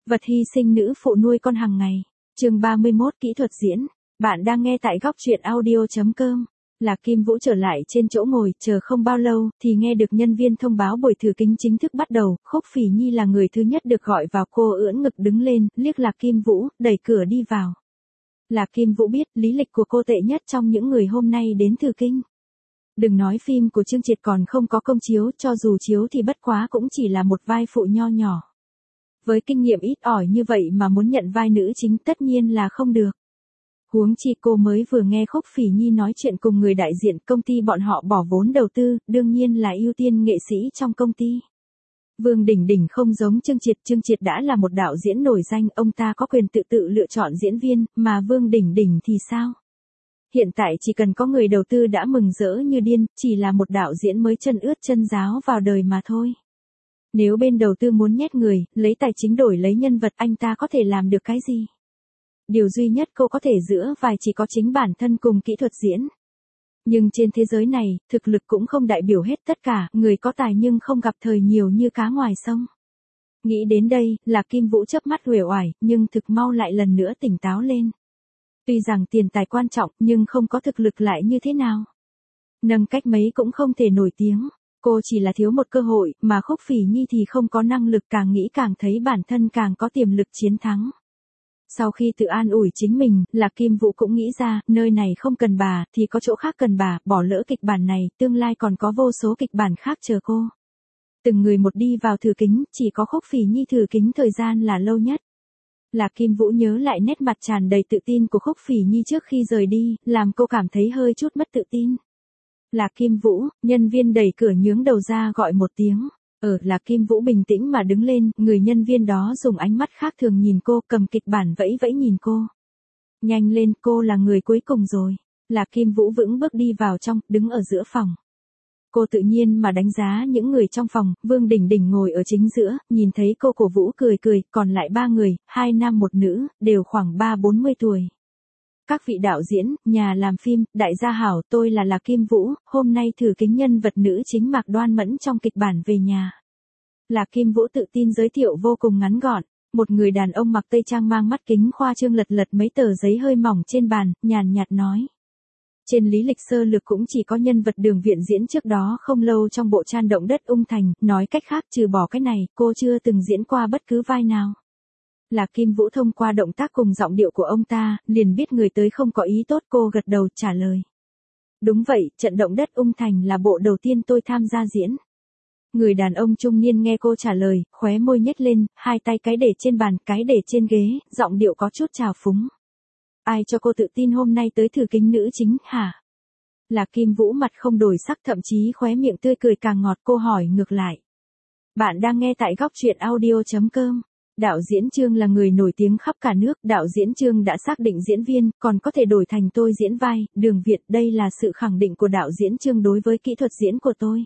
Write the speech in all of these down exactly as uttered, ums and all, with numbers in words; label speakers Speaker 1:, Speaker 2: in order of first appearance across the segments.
Speaker 1: Vật hy sinh nữ phụ nuôi con hàng ngày. Chương ba mươi mốt Kỹ thuật diễn. Bạn đang nghe tại góc truyện audio chấm com. Lạc Kim Vũ trở lại trên chỗ ngồi, chờ không bao lâu, thì nghe được nhân viên thông báo buổi thử kính chính thức bắt đầu. Khúc Phỉ Nhi là người thứ nhất được gọi vào, cô ưỡn ngực đứng lên, liếc Lạc Kim Vũ, đẩy cửa đi vào. Lạc Kim Vũ biết lý lịch của cô tệ nhất trong những người hôm nay đến thử kinh. Đừng nói phim của Trương Triệt còn không có công chiếu, cho dù chiếu thì bất quá cũng chỉ là một vai phụ nho nhỏ. Với kinh nghiệm ít ỏi như vậy mà muốn nhận vai nữ chính tất nhiên là không được. Huống chi cô mới vừa nghe Khúc Phỉ Nhi nói chuyện cùng người đại diện công ty bọn họ bỏ vốn đầu tư, đương nhiên là ưu tiên nghệ sĩ trong công ty. Vương Đình Đình không giống Trương Triệt, Trương Triệt đã là một đạo diễn nổi danh, ông ta có quyền tự tự lựa chọn diễn viên, mà Vương Đình Đình thì sao? Hiện tại chỉ cần có người đầu tư đã mừng rỡ như điên, chỉ là một đạo diễn mới chân ướt chân ráo vào đời mà thôi. Nếu bên đầu tư muốn nhét người, lấy tài chính đổi lấy nhân vật, anh ta có thể làm được cái gì? Điều duy nhất cô có thể giữa vai chỉ có chính bản thân cùng kỹ thuật diễn. Nhưng trên thế giới này, thực lực cũng không đại biểu hết tất cả, người có tài nhưng không gặp thời nhiều như cá ngoài sông. Nghĩ đến đây, Lạc Kim Vũ chớp mắt uể oải, nhưng thực mau lại lần nữa tỉnh táo lên. Tuy rằng tiền tài quan trọng, nhưng không có thực lực lại như thế nào? Nâng cách mấy cũng không thể nổi tiếng. Cô chỉ là thiếu một cơ hội, mà Khúc Phỉ Nhi thì không có năng lực, càng nghĩ càng thấy bản thân càng có tiềm lực chiến thắng. Sau khi tự an ủi chính mình, Lạc Kim Vũ cũng nghĩ ra, nơi này không cần bà, thì có chỗ khác cần bà, bỏ lỡ kịch bản này, tương lai còn có vô số kịch bản khác chờ cô. Từng người một đi vào thử kính, chỉ có Khúc Phỉ Nhi thử kính thời gian là lâu nhất. Lạc Kim Vũ nhớ lại nét mặt tràn đầy tự tin của Khúc Phỉ Nhi trước khi rời đi, làm cô cảm thấy hơi chút mất tự tin. Lạc Kim Vũ, nhân viên đẩy cửa nhướng đầu ra gọi một tiếng. Ở, Lạc Kim Vũ bình tĩnh mà đứng lên, người nhân viên đó dùng ánh mắt khác thường nhìn cô, cầm kịch bản vẫy vẫy nhìn cô. Nhanh lên, cô là người cuối cùng rồi. Lạc Kim Vũ vững bước đi vào trong, đứng ở giữa phòng. Cô tự nhiên mà đánh giá những người trong phòng, Vương Đình Đình ngồi ở chính giữa, nhìn thấy cô cổ vũ cười cười, còn lại ba người, hai nam một nữ, đều khoảng ba bốn mươi tuổi. Các vị đạo diễn, nhà làm phim, đại gia hảo, tôi là Lạc Kim Vũ, hôm nay thử kính nhân vật nữ chính Mạc Đoan Mẫn trong kịch bản Về Nhà. Lạc Kim Vũ tự tin giới thiệu vô cùng ngắn gọn, một người đàn ông mặc tây trang mang mắt kính khoa trương lật lật mấy tờ giấy hơi mỏng trên bàn, nhàn nhạt nói. Trên lý lịch sơ lược cũng chỉ có nhân vật Đường Viện diễn trước đó không lâu trong bộ Chan Động Đất Ung Thành, nói cách khác trừ bỏ cái này, cô chưa từng diễn qua bất cứ vai nào. Lạc Kim Vũ thông qua động tác cùng giọng điệu của ông ta, liền biết người tới không có ý tốt, cô gật đầu trả lời. Đúng vậy, Trận Động Đất Ung Thành là bộ đầu tiên tôi tham gia diễn. Người đàn ông trung niên nghe cô trả lời, khóe môi nhếch lên, hai tay cái để trên bàn, cái để trên ghế, giọng điệu có chút trào phúng. Ai cho cô tự tin hôm nay tới thử kính nữ chính, hả? Lạc Kim Vũ mặt không đổi sắc, thậm chí khóe miệng tươi cười càng ngọt, cô hỏi ngược lại. Bạn đang nghe tại góc truyện audio chấm com. Đạo diễn Trương là người nổi tiếng khắp cả nước, đạo diễn Trương đã xác định diễn viên, còn có thể đổi thành tôi diễn vai, Đường Viện, đây là sự khẳng định của đạo diễn Trương đối với kỹ thuật diễn của tôi.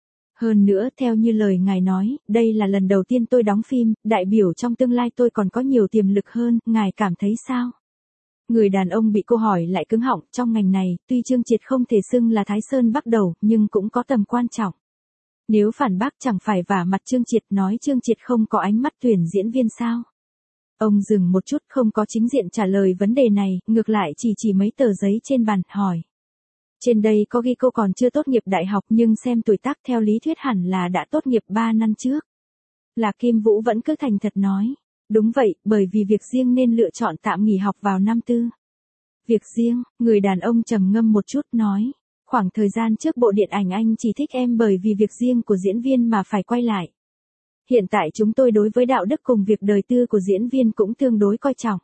Speaker 1: Hơn nữa, theo như lời ngài nói, đây là lần đầu tiên tôi đóng phim, đại biểu trong tương lai tôi còn có nhiều tiềm lực hơn, ngài cảm thấy sao? Người đàn ông bị cô hỏi lại cứng họng, trong ngành này, tuy Trương Triệt không thể xưng là Thái Sơn bắt đầu, nhưng cũng có tầm quan trọng. Nếu phản bác chẳng phải vả mặt Trương Triệt, nói Trương Triệt không có ánh mắt tuyển diễn viên sao? Ông dừng một chút, không có chính diện trả lời vấn đề này, ngược lại chỉ chỉ mấy tờ giấy trên bàn, hỏi. Trên đây có ghi cô còn chưa tốt nghiệp đại học nhưng xem tuổi tác theo lý thuyết hẳn là đã tốt nghiệp ba năm trước. Lạc Kim Vũ vẫn cứ thành thật nói. Đúng vậy, bởi vì việc riêng nên lựa chọn tạm nghỉ học vào năm tư. Việc riêng, người đàn ông trầm ngâm một chút nói. Khoảng thời gian trước bộ điện ảnh anh chỉ thích em bởi vì việc riêng của diễn viên mà phải quay lại. Hiện tại chúng tôi đối với đạo đức cùng việc đời tư của diễn viên cũng tương đối coi trọng.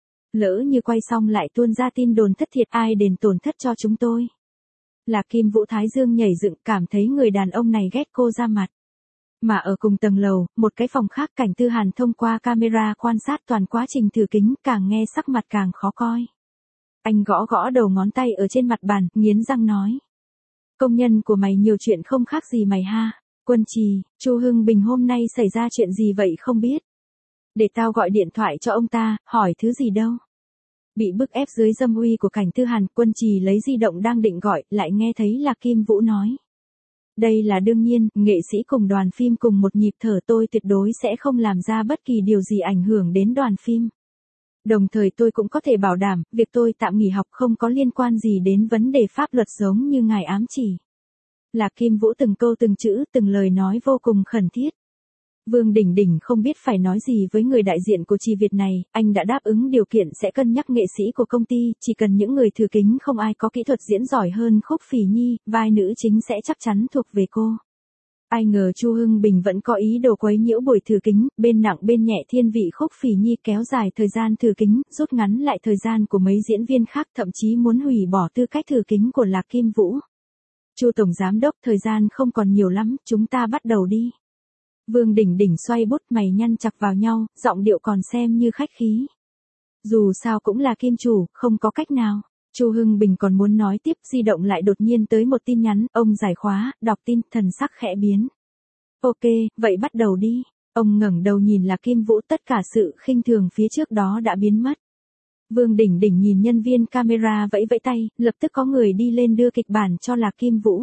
Speaker 1: Lỡ như quay xong lại tuôn ra tin đồn thất thiệt, ai đền tổn thất cho chúng tôi. Lạc Kim Vũ thái dương nhảy dựng, cảm thấy người đàn ông này ghét cô ra mặt. Mà ở cùng tầng lầu, một cái phòng khác, Cảnh Tư Hàn thông qua camera quan sát toàn quá trình thử kính, càng nghe sắc mặt càng khó coi. Anh gõ gõ đầu ngón tay ở trên mặt bàn, nghiến răng nói. Công nhân của mày nhiều chuyện không khác gì mày ha. Quân Trì, Chu Hưng Bình hôm nay xảy ra chuyện gì vậy không biết. Để tao gọi điện thoại cho ông ta, hỏi thứ gì đâu. Bị bức ép dưới dâm uy của Cảnh Tư Hàn, Quân Trì lấy di động đang định gọi, lại nghe thấy Lạc Kim Vũ nói. Đây là đương nhiên, nghệ sĩ cùng đoàn phim cùng một nhịp thở, tôi tuyệt đối sẽ không làm ra bất kỳ điều gì ảnh hưởng đến đoàn phim. Đồng thời tôi cũng có thể bảo đảm, việc tôi tạm nghỉ học không có liên quan gì đến vấn đề pháp luật giống như ngài ám chỉ. Lạc Kim Vũ từng câu từng chữ, từng lời nói vô cùng khẩn thiết. Vương Đình Đình không biết phải nói gì với người đại diện của Trì Việt này, anh đã đáp ứng điều kiện sẽ cân nhắc nghệ sĩ của công ty, chỉ cần những người thừa kính không ai có kỹ thuật diễn giỏi hơn Khúc Phỉ Nhi, vai nữ chính sẽ chắc chắn thuộc về cô. Ai ngờ Chu Hưng Bình vẫn có ý đồ quấy nhiễu buổi thử kính, bên nặng bên nhẹ thiên vị Khúc Phỉ Nhi, kéo dài thời gian thử kính, rút ngắn lại thời gian của mấy diễn viên khác, thậm chí muốn hủy bỏ tư cách thử kính của Lạc Kim Vũ. Chu tổng giám đốc, thời gian không còn nhiều lắm, chúng ta bắt đầu đi. Vương Đình Đình xoay bút, mày nhăn chặt vào nhau, giọng điệu còn xem như khách khí. Dù sao cũng là kim chủ, không có cách nào. Chu Hưng Bình còn muốn nói tiếp, di động lại đột nhiên tới một tin nhắn, ông giải khóa, đọc tin, thần sắc khẽ biến. Ok, vậy bắt đầu đi. Ông ngẩng đầu nhìn Lạc Kim Vũ, tất cả sự khinh thường phía trước đó đã biến mất. Vương Đình Đình nhìn nhân viên camera vẫy vẫy tay, lập tức có người đi lên đưa kịch bản cho Lạc Kim Vũ.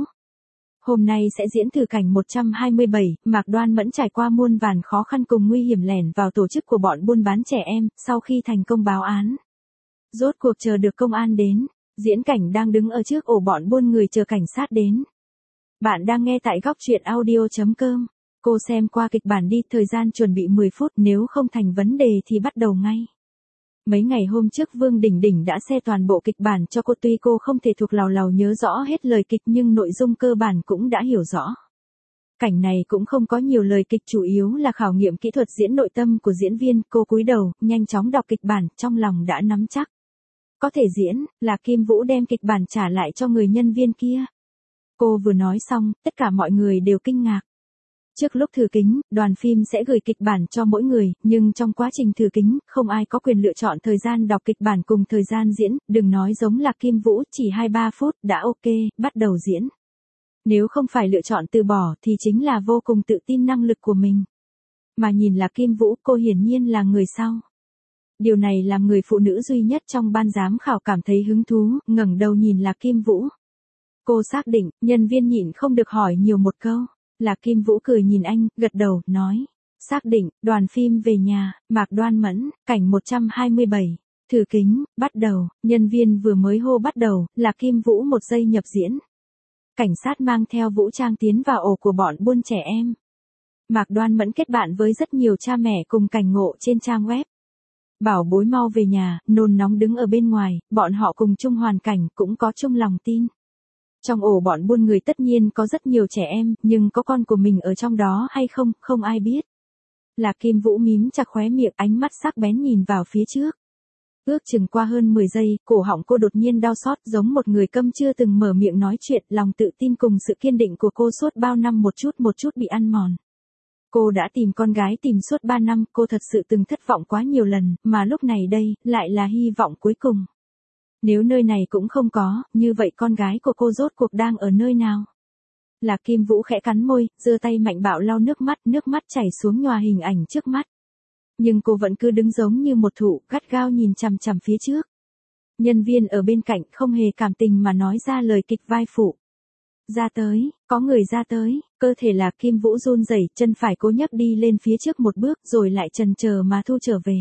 Speaker 1: Hôm nay sẽ diễn thử cảnh một trăm hai mươi bảy, Mạc Đoan Mẫn trải qua muôn vàn khó khăn cùng nguy hiểm lẻn vào tổ chức của bọn buôn bán trẻ em, sau khi thành công báo án. Rốt cuộc chờ được công an đến, diễn cảnh đang đứng ở trước ổ bọn buôn người chờ cảnh sát đến. Bạn đang nghe tại góc truyện audio chấm com. Cô xem qua kịch bản đi, thời gian chuẩn bị mười phút, nếu không thành vấn đề thì bắt đầu ngay. Mấy ngày hôm trước Vương Đình Đình đã xe toàn bộ kịch bản cho cô, tuy cô không thể thuộc lào lào nhớ rõ hết lời kịch nhưng nội dung cơ bản cũng đã hiểu rõ. Cảnh này cũng không có nhiều lời kịch, chủ yếu là khảo nghiệm kỹ thuật diễn nội tâm của diễn viên. Cô cúi đầu, nhanh chóng đọc kịch bản, trong lòng đã nắm chắc. Có thể diễn, Lạc Kim Vũ đem kịch bản trả lại cho người nhân viên kia. Cô vừa nói xong, tất cả mọi người đều kinh ngạc. Trước lúc thử kính, đoàn phim sẽ gửi kịch bản cho mỗi người, nhưng trong quá trình thử kính, không ai có quyền lựa chọn thời gian đọc kịch bản cùng thời gian diễn, đừng nói giống Lạc Kim Vũ, chỉ hai ba phút đã ok, bắt đầu diễn. Nếu không phải lựa chọn từ bỏ thì chính là vô cùng tự tin năng lực của mình. Mà nhìn Lạc Kim Vũ, cô hiển nhiên là người sau. Điều này làm người phụ nữ duy nhất trong ban giám khảo cảm thấy hứng thú, ngẩng đầu nhìn Lạc Kim Vũ. Cô xác định, nhân viên nhịn không được hỏi nhiều một câu. Lạc Kim Vũ cười nhìn anh, gật đầu, nói. Xác định, đoàn phim về nhà, Mạc Đoan Mẫn, cảnh một trăm hai mươi bảy. Thử kính, bắt đầu, nhân viên vừa mới hô bắt đầu, Lạc Kim Vũ một giây nhập diễn. Cảnh sát mang theo vũ trang tiến vào ổ của bọn buôn trẻ em. Mạc Đoan Mẫn kết bạn với rất nhiều cha mẹ cùng cảnh ngộ trên trang web. Bảo bối mau về nhà, nôn nóng đứng ở bên ngoài, bọn họ cùng chung hoàn cảnh, cũng có chung lòng tin. Trong ổ bọn buôn người tất nhiên có rất nhiều trẻ em, nhưng có con của mình ở trong đó hay không, không ai biết. Lạc Kim Vũ mím chặt khóe miệng, ánh mắt sắc bén nhìn vào phía trước. Ước chừng qua hơn mười giây, cổ họng cô đột nhiên đau xót, giống một người câm chưa từng mở miệng nói chuyện, lòng tự tin cùng sự kiên định của cô suốt bao năm một chút một chút bị ăn mòn. Cô đã tìm con gái tìm suốt ba năm, cô thật sự từng thất vọng quá nhiều lần, mà lúc này đây, lại là hy vọng cuối cùng. Nếu nơi này cũng không có, như vậy con gái của cô rốt cuộc đang ở nơi nào? Lạc Kim Vũ khẽ cắn môi, giơ tay mạnh bạo lau nước mắt, nước mắt chảy xuống nhòa hình ảnh trước mắt. Nhưng cô vẫn cứ đứng giống như một thụ, gắt gao nhìn chằm chằm phía trước. Nhân viên ở bên cạnh không hề cảm tình mà nói ra lời kịch vai phụ. Ra tới, có người ra tới, cơ thể Lạc Kim Vũ run rẩy, chân phải cố nhấc đi lên phía trước một bước rồi lại chần chờ mà thu trở về.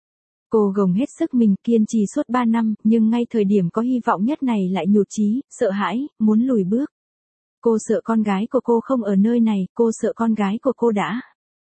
Speaker 1: Cô gồng hết sức mình, kiên trì suốt ba năm, nhưng ngay thời điểm có hy vọng nhất này lại nhụt chí, sợ hãi, muốn lùi bước. Cô sợ con gái của cô không ở nơi này, cô sợ con gái của cô đã.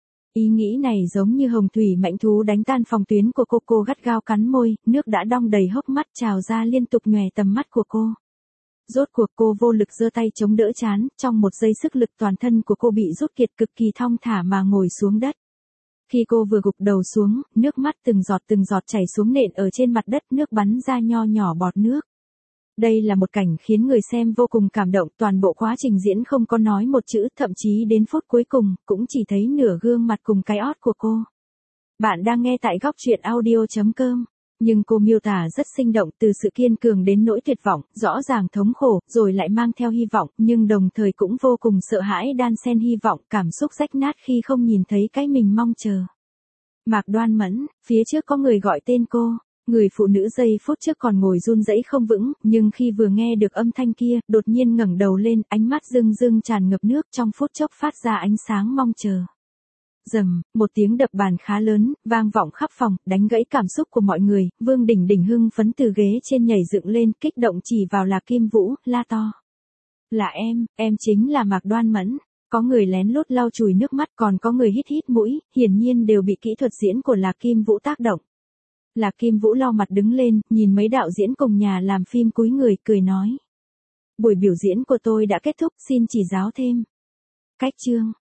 Speaker 1: Ý nghĩ này giống như hồng thủy mãnh thú đánh tan phòng tuyến của cô, cô gắt gao cắn môi, nước đã đong đầy hốc mắt trào ra liên tục nhòe tầm mắt của cô. Rốt cuộc cô vô lực giơ tay chống đỡ trán, trong một giây sức lực toàn thân của cô bị rút kiệt, cực kỳ thong thả mà ngồi xuống đất. Khi cô vừa gục đầu xuống, nước mắt từng giọt từng giọt chảy xuống nện ở trên mặt đất, nước bắn ra nho nhỏ bọt nước. Đây là một cảnh khiến người xem vô cùng cảm động, toàn bộ quá trình diễn không có nói một chữ, thậm chí đến phút cuối cùng, cũng chỉ thấy nửa gương mặt cùng cái ót của cô. Bạn đang nghe tại góc truyện audio chấm com. Nhưng cô miêu tả rất sinh động, từ sự kiên cường đến nỗi tuyệt vọng, rõ ràng thống khổ, rồi lại mang theo hy vọng, nhưng đồng thời cũng vô cùng sợ hãi đan xen hy vọng, cảm xúc rách nát khi không nhìn thấy cái mình mong chờ. Mạc Đoan Mẫn, phía trước có người gọi tên cô. Người phụ nữ giây phút trước còn ngồi run rẩy không vững, nhưng khi vừa nghe được âm thanh kia, đột nhiên ngẩng đầu lên, ánh mắt rưng rưng tràn ngập nước, trong phút chốc phát ra ánh sáng mong chờ. Rầm, một tiếng đập bàn khá lớn, vang vọng khắp phòng, đánh gãy cảm xúc của mọi người, Vương Đình Đình hưng phấn từ ghế trên nhảy dựng lên, kích động chỉ vào Lạc Kim Vũ, la to. Là em, em chính là Mạc Đoan Mẫn. Có người lén lút lau chùi nước mắt, còn có người hít hít mũi, hiển nhiên đều bị kỹ thuật diễn của Lạc Kim Vũ tác động. Lạc Kim Vũ lau mặt đứng lên, nhìn mấy đạo diễn cùng nhà làm phim cúi người, cười nói. Buổi biểu diễn của tôi đã kết thúc, xin chỉ giáo thêm. Cách chương.